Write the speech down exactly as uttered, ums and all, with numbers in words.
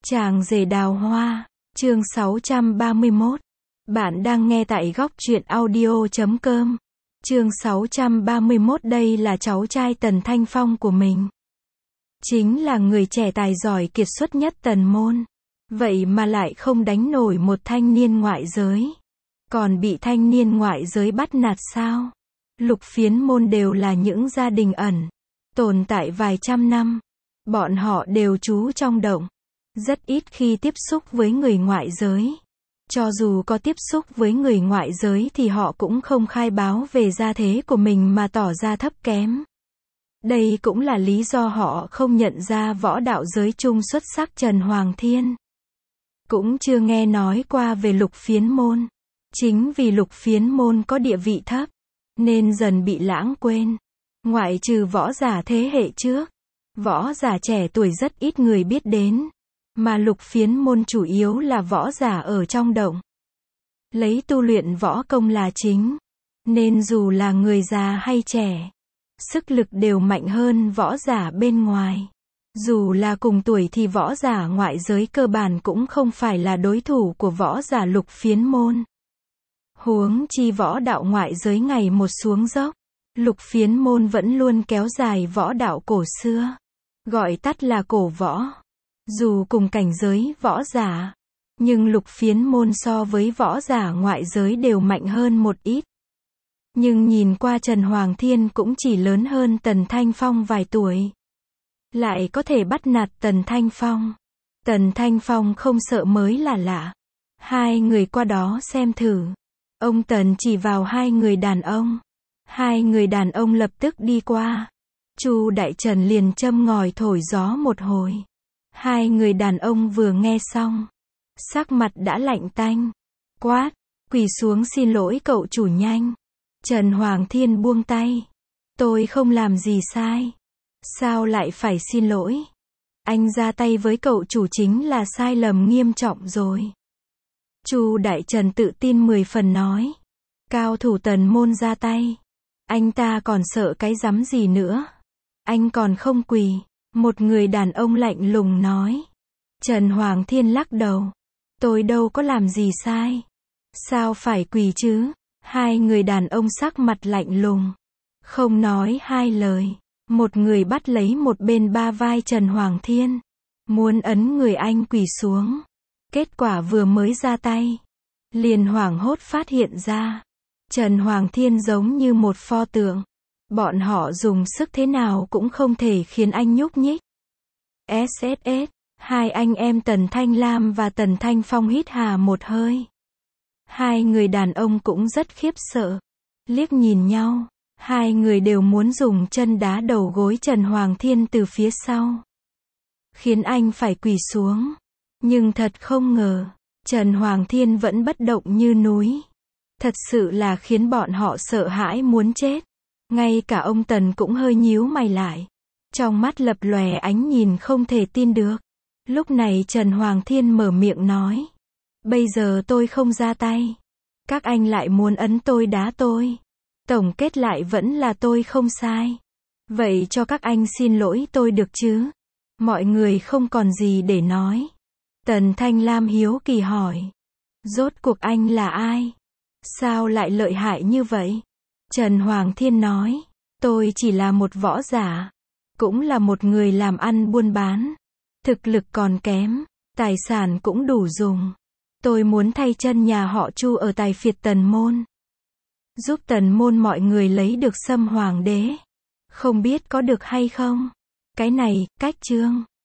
Chàng rể đào hoa, chương sáu trăm ba mươi mốt. Bạn đang nghe tại góc truyện audio chấm com. Chương sáu trăm ba mươi mốt đây là cháu trai Tần Thanh Phong của mình. Chính là người trẻ tài giỏi kiệt xuất nhất Tần môn. Vậy mà lại không đánh nổi một thanh niên ngoại giới. Còn bị thanh niên ngoại giới bắt nạt sao? Lục Phiến môn đều là những gia đình ẩn, tồn tại vài trăm năm. Bọn họ đều trú trong động. Rất ít khi tiếp xúc với người ngoại giới. Cho dù có tiếp xúc với người ngoại giới thì họ cũng không khai báo về gia thế của mình mà tỏ ra thấp kém. Đây cũng là lý do họ không nhận ra võ đạo giới trung xuất sắc Trần Hoàng Thiên. Cũng chưa nghe nói qua về Lục Phiến môn. Chính vì Lục Phiến môn có địa vị thấp, nên dần bị lãng quên. Ngoại trừ võ giả thế hệ trước, võ giả trẻ tuổi rất ít người biết đến. Mà Lục Phiến môn chủ yếu là võ giả ở trong động. Lấy tu luyện võ công là chính. Nên dù là người già hay trẻ, sức lực đều mạnh hơn võ giả bên ngoài. Dù là cùng tuổi thì võ giả ngoại giới cơ bản cũng không phải là đối thủ của võ giả Lục Phiến môn. Huống chi võ đạo ngoại giới ngày một xuống dốc. Lục Phiến môn vẫn luôn kéo dài võ đạo cổ xưa. Gọi tắt là cổ võ. Dù cùng cảnh giới võ giả, nhưng Lục Phiến môn so với võ giả ngoại giới đều mạnh hơn một ít. Nhưng nhìn qua Trần Hoàng Thiên cũng chỉ lớn hơn Tần Thanh Phong vài tuổi. Lại có thể bắt nạt Tần Thanh Phong. Tần Thanh Phong không sợ mới là lạ. Hai người qua đó xem thử. Ông Tần chỉ vào hai người đàn ông. Hai người đàn ông lập tức đi qua. Chu Đại Trần liền châm ngòi thổi gió một hồi. Hai người đàn ông vừa nghe xong, sắc mặt đã lạnh tanh. Quát, quỳ xuống xin lỗi cậu chủ nhanh. Trần Hoàng Thiên buông tay. Tôi không làm gì sai. Sao lại phải xin lỗi? Anh ra tay với cậu chủ chính là sai lầm nghiêm trọng rồi. Chu Đại Trần tự tin mười phần nói. Cao thủ Tần môn ra tay. Anh ta còn sợ cái rắm gì nữa? Anh còn không quỳ. Một người đàn ông lạnh lùng nói. Trần Hoàng Thiên lắc đầu. Tôi đâu có làm gì sai. Sao phải quỳ chứ? Hai người đàn ông sắc mặt lạnh lùng. Không nói hai lời. Một người bắt lấy một bên ba vai Trần Hoàng Thiên. Muốn ấn người anh quỳ xuống. Kết quả vừa mới ra tay. Liền hoảng hốt phát hiện ra. Trần Hoàng Thiên giống như một pho tượng. Bọn họ dùng sức thế nào cũng không thể khiến anh nhúc nhích. ét ét ét, hai anh em Tần Thanh Lam và Tần Thanh Phong hít hà một hơi. Hai người đàn ông cũng rất khiếp sợ. Liếc nhìn nhau, hai người đều muốn dùng chân đá đầu gối Trần Hoàng Thiên từ phía sau. Khiến anh phải quỳ xuống. Nhưng thật không ngờ, Trần Hoàng Thiên vẫn bất động như núi. Thật sự là khiến bọn họ sợ hãi muốn chết. Ngay cả ông Tần cũng hơi nhíu mày lại. Trong mắt lập lòe ánh nhìn không thể tin được. Lúc này Trần Hoàng Thiên mở miệng nói. Bây giờ tôi không ra tay. Các anh lại muốn ấn tôi đá tôi. Tổng kết lại vẫn là tôi không sai. Vậy cho các anh xin lỗi tôi được chứ? Mọi người không còn gì để nói. Tần Thanh Lam hiếu kỳ hỏi. Rốt cuộc anh là ai? Sao lại lợi hại như vậy? Trần Hoàng Thiên nói. Tôi chỉ là một võ giả. Cũng là một người làm ăn buôn bán. Thực lực còn kém. Tài sản cũng đủ dùng. Tôi muốn thay chân nhà họ Chu ở tài phiệt Tần môn. Giúp Tần môn mọi người lấy được Sâm Hoàng đế. Không biết có được hay không? Cái này, cách chương.